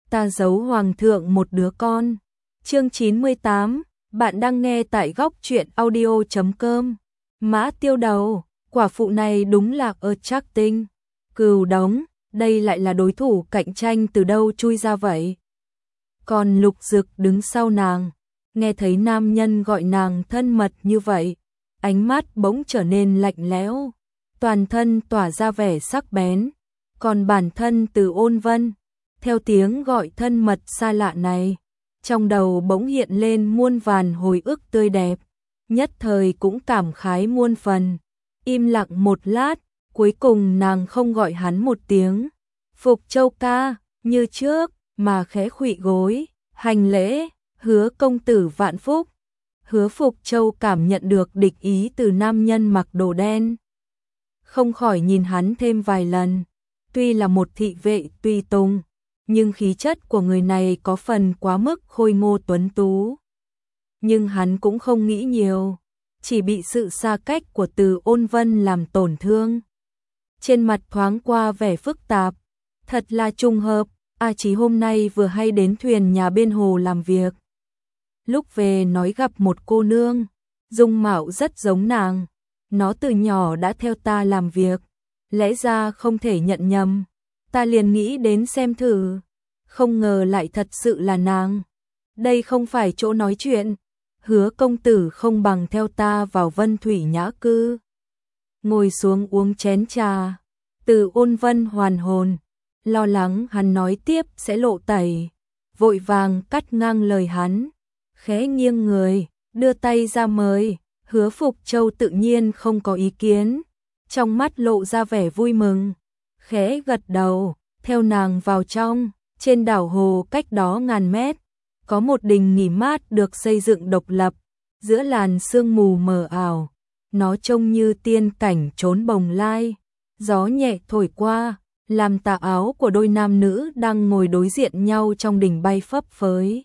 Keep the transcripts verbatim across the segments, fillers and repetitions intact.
ta giấu hoàng thượng một đứa con. Chương chín mươi tám, bạn đang nghe tại góc truyện audio chấm com. Mã Tiêu Đầu, quả phụ này đúng là attracting. Cừu Đống, đây lại là đối thủ cạnh tranh từ đâu chui ra vậy? Còn Lục Dực đứng sau nàng, nghe thấy nam nhân gọi nàng thân mật như vậy, ánh mắt bỗng trở nên lạnh lẽo, toàn thân tỏa ra vẻ sắc bén. Còn bản thân Từ Ôn Vân, theo tiếng gọi thân mật xa lạ này, trong đầu bỗng hiện lên muôn vàn hồi ức tươi đẹp, nhất thời cũng cảm khái muôn phần. Im lặng một lát, cuối cùng nàng không gọi hắn một tiếng Phục Châu ca như trước, mà khẽ khuỵu gối, hành lễ, Hứa công tử vạn phúc. Hứa Phục Châu cảm nhận được địch ý từ nam nhân mặc đồ đen, không khỏi nhìn hắn thêm vài lần. Tuy là một thị vệ tùy tùng, nhưng khí chất của người này có phần quá mức khôi ngô tuấn tú. Nhưng hắn cũng không nghĩ nhiều, chỉ bị sự xa cách của Từ Ôn Vân làm tổn thương. Trên mặt thoáng qua vẻ phức tạp, thật là trùng hợp, A Chí hôm nay vừa hay đến thuyền nhà bên hồ làm việc. Lúc về nói gặp một cô nương, dung mạo rất giống nàng, nó từ nhỏ đã theo ta làm việc, lẽ ra không thể nhận nhầm, ta liền nghĩ đến xem thử, không ngờ lại thật sự là nàng. Đây không phải chỗ nói chuyện, Hứa công tử không bằng theo ta vào Vân Thủy Nhã Cư. Ngồi xuống uống chén trà. Từ Ôn Vân hoàn hồn, lo lắng hắn nói tiếp sẽ lộ tẩy, vội vàng cắt ngang lời hắn, khẽ nghiêng người, đưa tay ra mời. Hứa Phục Châu tự nhiên không có ý kiến, trong mắt lộ ra vẻ vui mừng, khẽ gật đầu, theo nàng vào trong. Trên đảo hồ cách đó ngàn mét, có một đình nghỉ mát được xây dựng độc lập, giữa làn sương mù mờ ảo, nó trông như tiên cảnh trốn bồng lai. Gió nhẹ thổi qua, làm tà áo của đôi nam nữ đang ngồi đối diện nhau trong đình bay phấp phới,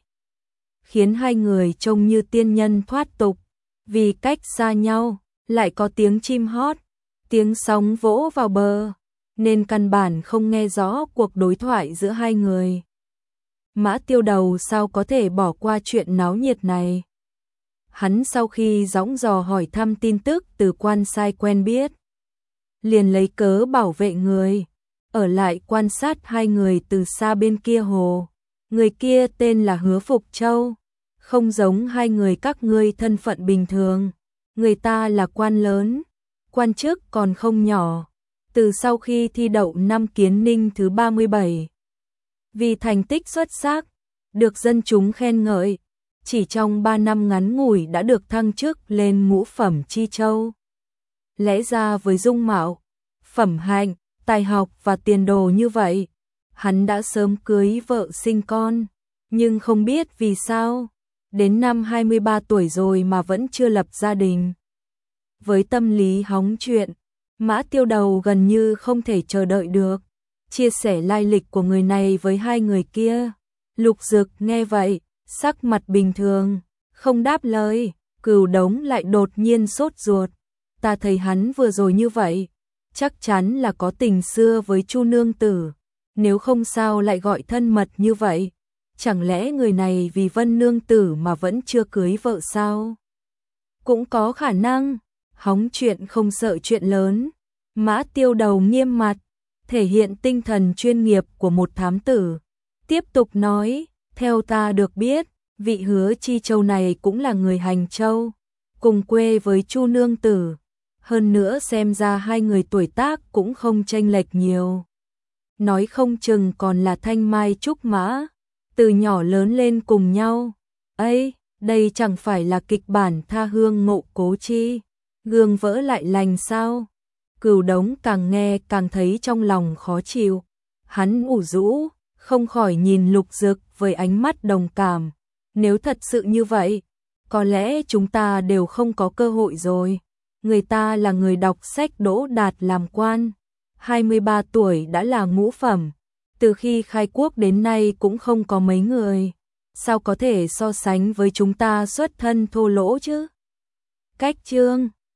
khiến hai người trông như tiên nhân thoát tục. Vì cách xa nhau, lại có tiếng chim hót, tiếng sóng vỗ vào bờ, nên căn bản không nghe rõ cuộc đối thoại giữa hai người. Mã Tiêu Đầu sao có thể bỏ qua chuyện náo nhiệt này? Hắn sau khi dõng dò hỏi thăm tin tức từ quan sai quen biết, liền lấy cớ bảo vệ người, ở lại quan sát hai người từ xa bên kia hồ. Người kia tên là Hứa Phục Châu, không giống hai người các ngươi thân phận bình thường, người ta là quan lớn, quan chức còn không nhỏ. Từ sau khi thi đậu năm Kiến Ninh thứ ba mươi bảy, vì thành tích xuất sắc, được dân chúng khen ngợi, chỉ trong ba năm ngắn ngủi đã được thăng chức lên ngũ phẩm chi châu. Lẽ ra với dung mạo, phẩm hạnh, tài học và tiền đồ như vậy, hắn đã sớm cưới vợ sinh con, nhưng không biết vì sao, đến năm hai mươi ba tuổi rồi mà vẫn chưa lập gia đình. Với tâm lý hóng chuyện, Mã Tiêu Đầu gần như không thể chờ đợi được, chia sẻ lai lịch của người này với hai người kia. Lục Dực nghe vậy, sắc mặt bình thường, không đáp lời. Cừu Đống lại đột nhiên sốt ruột, ta thấy hắn vừa rồi như vậy, chắc chắn là có tình xưa với Chu nương tử, nếu không sao lại gọi thân mật như vậy, chẳng lẽ người này vì Vân nương tử mà vẫn chưa cưới vợ sao? Cũng có khả năng. Hóng chuyện không sợ chuyện lớn. Mã Tiêu Đầu nghiêm mặt, thể hiện tinh thần chuyên nghiệp của một thám tử, tiếp tục nói, theo ta được biết, vị Hứa Chi Châu này cũng là người Hành Châu, cùng quê với Chu nương tử, hơn nữa xem ra hai người tuổi tác cũng không chênh lệch nhiều, nói không chừng còn là thanh mai trúc mã, từ nhỏ lớn lên cùng nhau. Ấy, đây chẳng phải là kịch bản tha hương ngộ cố chi, gương vỡ lại lành sao? Cừu Đống càng nghe càng thấy trong lòng khó chịu, hắn ủ rũ, không khỏi nhìn Lục Dực với ánh mắt đồng cảm. Nếu thật sự như vậy, có lẽ chúng ta đều không có cơ hội rồi. Người ta là người đọc sách đỗ đạt làm quan, hai mươi ba tuổi đã là ngũ phẩm, từ khi khai quốc đến nay cũng không có mấy người, sao có thể so sánh với chúng ta xuất thân thô lỗ chứ? Cách chương